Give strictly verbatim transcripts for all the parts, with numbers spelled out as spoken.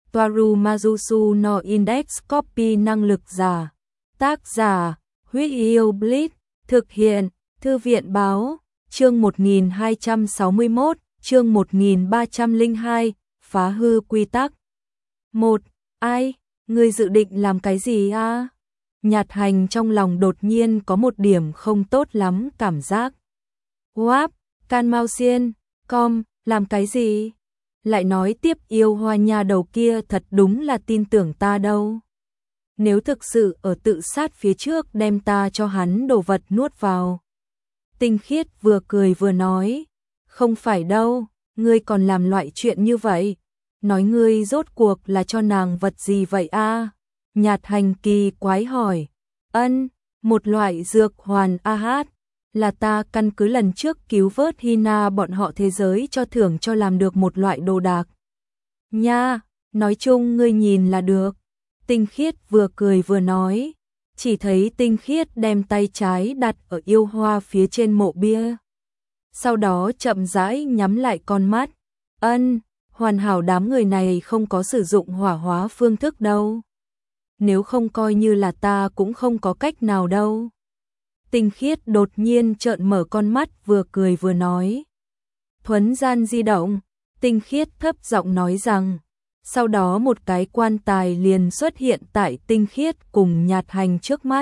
Toaru Majusu no Index Copy năng lực giả. Tác giả, Huyết Yêu Blitz, thực hiện, Thư viện báo, chương một nghìn hai trăm sáu mươi mốt, chương một nghìn ba trăm lẻ hai, phá hư quy tắc. một. Ai, ngươi dự định làm cái gì a? Nhạt Hành trong lòng đột nhiên có một điểm không tốt lắm cảm giác. Wap, Can Mao Xiên, com, làm cái gì? Lại nói tiếp yêu hoa nha đầu kia thật đúng là tin tưởng ta đâu. Nếu thực sự ở tự sát phía trước đem ta cho hắn đồ vật nuốt vào. Tinh Khiết vừa cười vừa nói, không phải đâu, ngươi còn làm loại chuyện như vậy. Nói ngươi rốt cuộc là cho nàng vật gì vậy a? Nhạt Hành kỳ quái hỏi. Ân, một loại dược hoàn a hát. Là ta căn cứ lần trước cứu vớt Hina bọn họ thế giới cho thưởng cho làm được một loại đồ đạc. Nha, nói chung ngươi nhìn là được. Tinh Khiết vừa cười vừa nói. Chỉ thấy Tinh Khiết đem tay trái đặt ở yêu hoa phía trên mộ bia. Sau đó chậm rãi nhắm lại con mắt. Ân, hoàn hảo đám người này không có sử dụng hỏa hóa phương thức đâu. Nếu không coi như là ta cũng không có cách nào đâu. Tinh Khiết đột nhiên trợn mở con mắt vừa cười vừa nói. Thuấn gian di động, Tinh Khiết thấp giọng nói rằng. Sau đó một cái quan tài liền xuất hiện tại Tinh Khiết cùng Nhạt Hành trước mắt.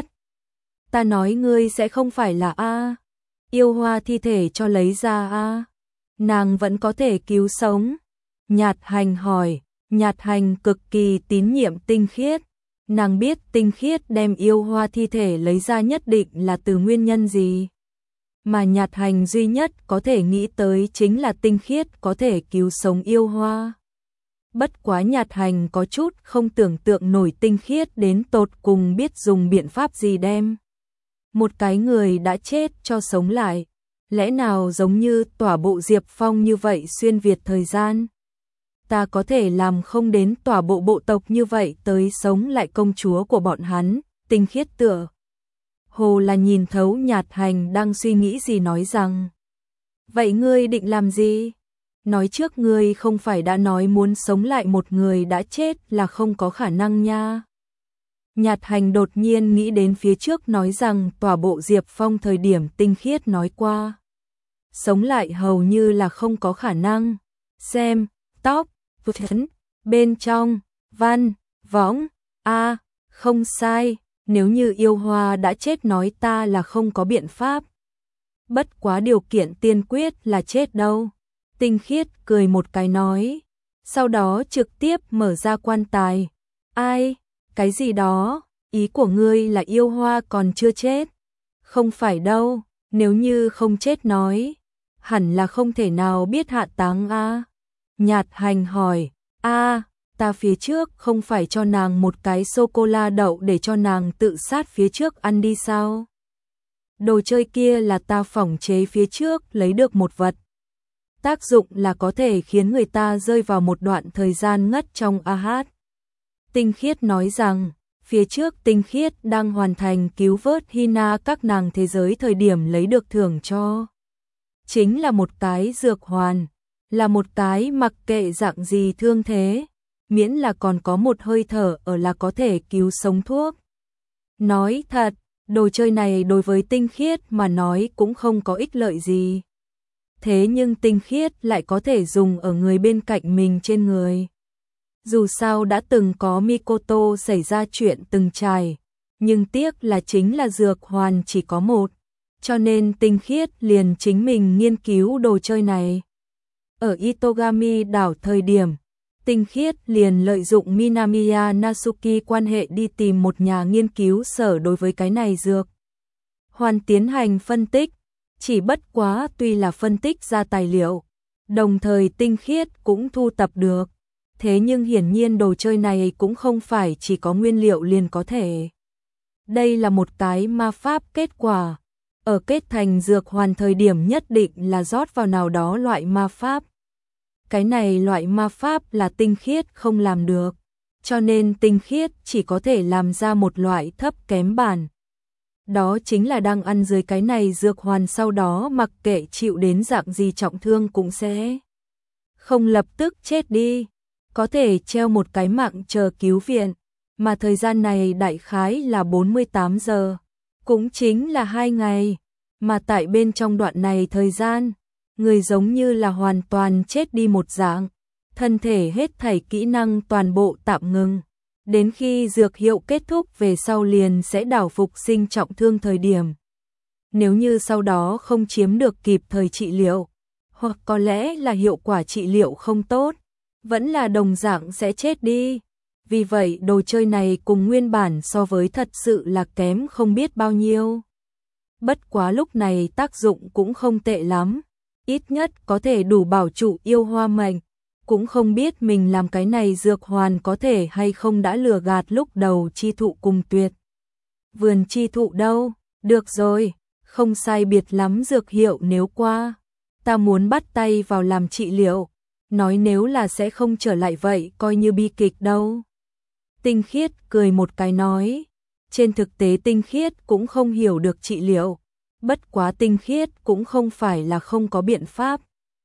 Ta nói ngươi sẽ không phải là A. Yêu hoa thi thể cho lấy ra A. Nàng vẫn có thể cứu sống. Nhạt Hành hỏi, Nhạt Hành cực kỳ tín nhiệm Tinh Khiết. Nàng biết Tinh Khiết đem yêu hoa thi thể lấy ra nhất định là từ nguyên nhân gì. Mà Nhạt Hành duy nhất có thể nghĩ tới chính là Tinh Khiết có thể cứu sống yêu hoa. Bất quá Nhạt Hành có chút không tưởng tượng nổi Tinh Khiết đến tột cùng biết dùng biện pháp gì đem một cái người đã chết cho sống lại. Lẽ nào giống như tỏa bộ Diệp Phong như vậy xuyên việt thời gian? Ta có thể làm không đến tỏa bộ bộ tộc như vậy tới sống lại công chúa của bọn hắn. Tinh Khiết tựa hồ là nhìn thấu Nhạt Hành đang suy nghĩ gì nói rằng. Vậy ngươi định làm gì? Nói trước ngươi không phải đã nói muốn sống lại một người đã chết là không có khả năng nha. Nhạt Hành đột nhiên nghĩ đến phía trước nói rằng tòa bộ Diệp Phong thời điểm Tinh Khiết nói qua. Sống lại hầu như là không có khả năng. Xem, tóc, phấn, bên trong, văn, võng, a, không sai, nếu như yêu hoa đã chết nói ta là không có biện pháp. Bất quá điều kiện tiên quyết là chết đâu. Tinh Khiết cười một cái nói, sau đó trực tiếp mở ra quan tài. Ai, cái gì đó, ý của ngươi là yêu hoa còn chưa chết? Không phải đâu, nếu như không chết nói, hẳn là không thể nào biết hạ táng a. Nhạt Hành hỏi, a, ta phía trước không phải cho nàng một cái sô-cô-la đậu để cho nàng tự sát phía trước ăn đi sao? Đồ chơi kia là ta phỏng chế phía trước lấy được một vật. Tác dụng là có thể khiến người ta rơi vào một đoạn thời gian ngất trong a hát. Tinh Khiết nói rằng, phía trước Tinh Khiết đang hoàn thành cứu vớt Hina các nàng thế giới thời điểm lấy được thưởng cho. Chính là một cái dược hoàn, là một cái mặc kệ dạng gì thương thế, miễn là còn có một hơi thở ở là có thể cứu sống thuốc. Nói thật, đồ chơi này đối với Tinh Khiết mà nói cũng không có ích lợi gì. Thế nhưng Tinh Khiết lại có thể dùng ở người bên cạnh mình trên người. Dù sao đã từng có Mikoto xảy ra chuyện từng trải, nhưng tiếc là chính là dược hoàn chỉ có một, cho nên Tinh Khiết liền chính mình nghiên cứu đồ chơi này. Ở Itogami đảo thời điểm, Tinh Khiết liền lợi dụng Minamiya Natsuki quan hệ đi tìm một nhà nghiên cứu sở đối với cái này dược hoàn tiến hành phân tích. Chỉ bất quá tuy là phân tích ra tài liệu, đồng thời Tinh Khiết cũng thu tập được. Thế nhưng hiển nhiên đồ chơi này cũng không phải chỉ có nguyên liệu liền có thể. Đây là một cái ma pháp kết quả. Ở kết thành dược hoàn thời điểm nhất định là rót vào nào đó loại ma pháp. Cái này loại ma pháp là Tinh Khiết không làm được. Cho nên Tinh Khiết chỉ có thể làm ra một loại thấp kém bản. Đó chính là đang ăn dưới cái này dược hoàn sau đó mặc kệ chịu đến dạng gì trọng thương cũng sẽ không lập tức chết đi. có thể treo một cái mạng chờ cứu viện, mà thời gian này đại khái là bốn mươi tám giờ, cũng chính là hai ngày, mà tại bên trong đoạn này thời gian, người giống như là hoàn toàn chết đi một dạng, thân thể hết thảy kỹ năng toàn bộ tạm ngừng, đến khi dược hiệu kết thúc về sau liền sẽ đảo phục sinh trọng thương thời điểm. Nếu như sau đó không chiếm được kịp thời trị liệu, hoặc có lẽ là hiệu quả trị liệu không tốt, vẫn là đồng dạng sẽ chết đi. Vì vậy đồ chơi này cùng nguyên bản so với thật sự là kém không biết bao nhiêu. Bất quá lúc này tác dụng cũng không tệ lắm, ít nhất có thể đủ bảo trụ yêu hoa mệnh, cũng không biết mình làm cái này dược hoàn có thể hay không đã lừa gạt lúc đầu chi thụ cùng tuyệt. Vườn chi thụ đâu, được rồi, không sai biệt lắm dược hiệu nếu qua, ta muốn bắt tay vào làm trị liệu, nói nếu là sẽ không trở lại vậy coi như bi kịch đâu. Tinh Khiết cười một cái nói, trên thực tế Tinh Khiết cũng không hiểu được trị liệu, bất quá Tinh Khiết cũng không phải là không có biện pháp.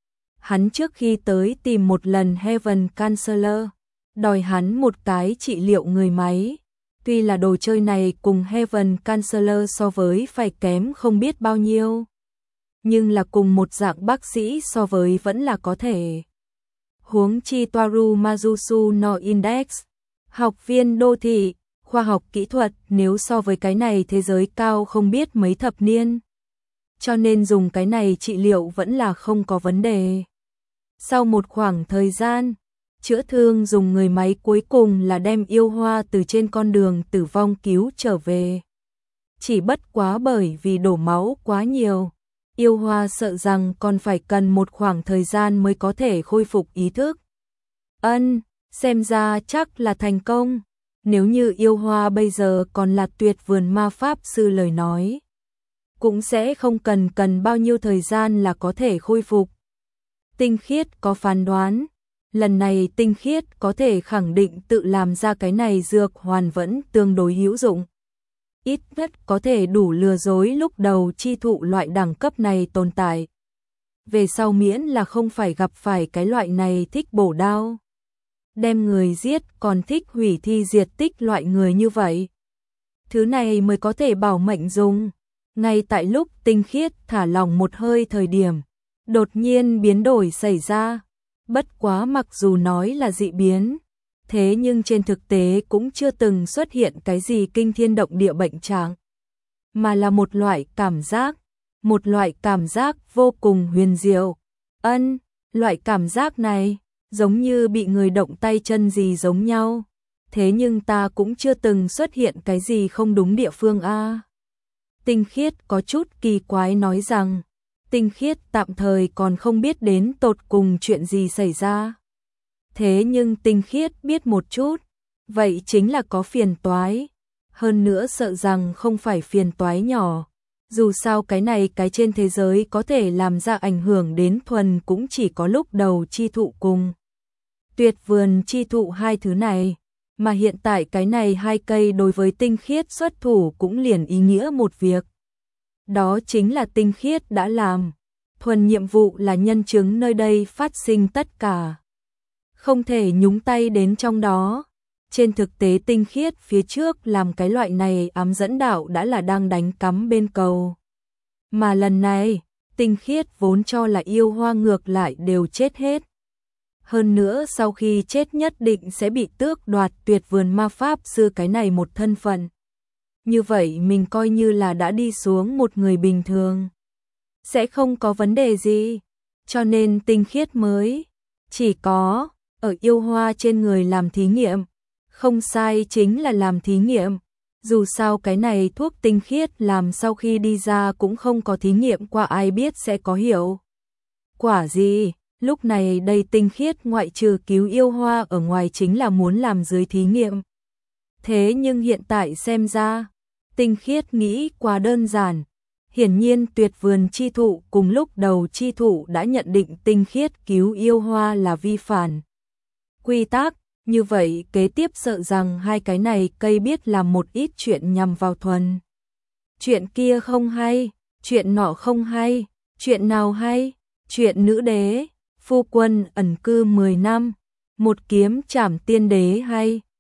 Hắn trước khi tới tìm một lần Heaven Counselor, đòi hắn một cái trị liệu người máy, tuy là đồ chơi này cùng Heaven Counselor so với phải kém không biết bao nhiêu, nhưng là cùng một dạng bác sĩ so với vẫn là có thể. Huống chi Toaru Mazusu no Index, học viên đô thị, khoa học kỹ thuật nếu so với cái này thế giới cao không biết mấy thập niên. Cho nên dùng cái này trị liệu vẫn là không có vấn đề. Sau một khoảng thời gian, chữa thương dùng người máy cuối cùng là đem yêu hoa từ trên con đường tử vong cứu trở về. Chỉ bất quá bởi vì đổ máu quá nhiều, yêu hoa sợ rằng còn phải cần một khoảng thời gian mới có thể khôi phục ý thức. Ân, xem ra chắc là thành công. Nếu như yêu hoa bây giờ còn là tuyệt vườn ma pháp sư lời nói, cũng sẽ không cần cần bao nhiêu thời gian là có thể khôi phục. Tinh Khiết có phán đoán, lần này Tinh Khiết có thể khẳng định tự làm ra cái này dược hoàn vẫn tương đối hữu dụng. Ít nhất có thể đủ lừa dối lúc đầu chi thụ loại đẳng cấp này tồn tại. Về sau miễn là không phải gặp phải cái loại này thích bổ đao, đem người giết còn thích hủy thi diệt tích loại người như vậy. Thứ này mới có thể bảo mệnh dùng. Ngay tại lúc Tinh Khiết thả lỏng một hơi thời điểm, đột nhiên biến đổi xảy ra. Bất quá mặc dù nói là dị biến, thế nhưng trên thực tế cũng chưa từng xuất hiện cái gì kinh thiên động địa bệnh trạng, mà là một loại cảm giác, một loại cảm giác vô cùng huyền diệu. Ân, loại cảm giác này giống như bị người động tay chân gì giống nhau, thế nhưng ta cũng chưa từng xuất hiện cái gì không đúng địa phương a. Tinh Khiết có chút kỳ quái nói rằng, Tinh Khiết tạm thời còn không biết đến tột cùng chuyện gì xảy ra. Thế nhưng Tinh Khiết biết một chút, vậy chính là có phiền toái, hơn nữa sợ rằng không phải phiền toái nhỏ. Dù sao cái này cái trên thế giới có thể làm ra ảnh hưởng đến thuần cũng chỉ có lúc đầu chi thụ cùng tuyệt vườn chi thụ hai thứ này, mà hiện tại cái này hai cây đối với Tinh Khiết xuất thủ cũng liền ý nghĩa một việc. Đó chính là Tinh Khiết đã làm, thuần nhiệm vụ là nhân chứng nơi đây phát sinh tất cả, không thể nhúng tay đến trong đó. Trên thực tế Tinh Khiết phía trước làm cái loại này ám dẫn đạo đã là đang đánh cắm bên cầu. Mà lần này, Tinh Khiết vốn cho là yêu hoa ngược lại đều chết hết. Hơn nữa sau khi chết nhất định sẽ bị tước đoạt tuyệt vườn ma pháp sư cái này một thân phận. Như vậy mình coi như là đã đi xuống một người bình thường, sẽ không có vấn đề gì. Cho nên Tinh Khiết mới chỉ có ở yêu hoa trên người làm thí nghiệm. Không sai, chính là làm thí nghiệm. Dù sao cái này thuốc Tinh Khiết làm sau khi đi ra cũng không có thí nghiệm qua, ai biết sẽ có hiệu quả gì. Lúc này đây Tinh Khiết ngoại trừ cứu yêu hoa ở ngoài chính là muốn làm dưới thí nghiệm. Thế nhưng hiện tại xem ra, Tinh Khiết nghĩ quá đơn giản. Hiển nhiên tuyệt vườn chi thụ cùng lúc đầu chi thụ đã nhận định Tinh Khiết cứu yêu hoa là vi phản quy tắc. Như vậy kế tiếp sợ rằng hai cái này cây biết làm một ít chuyện nhằm vào thuần. Chuyện kia không hay, chuyện nọ không hay, chuyện nào hay, chuyện nữ đế, phu quân ẩn cư mười năm, một kiếm trảm tiên đế hay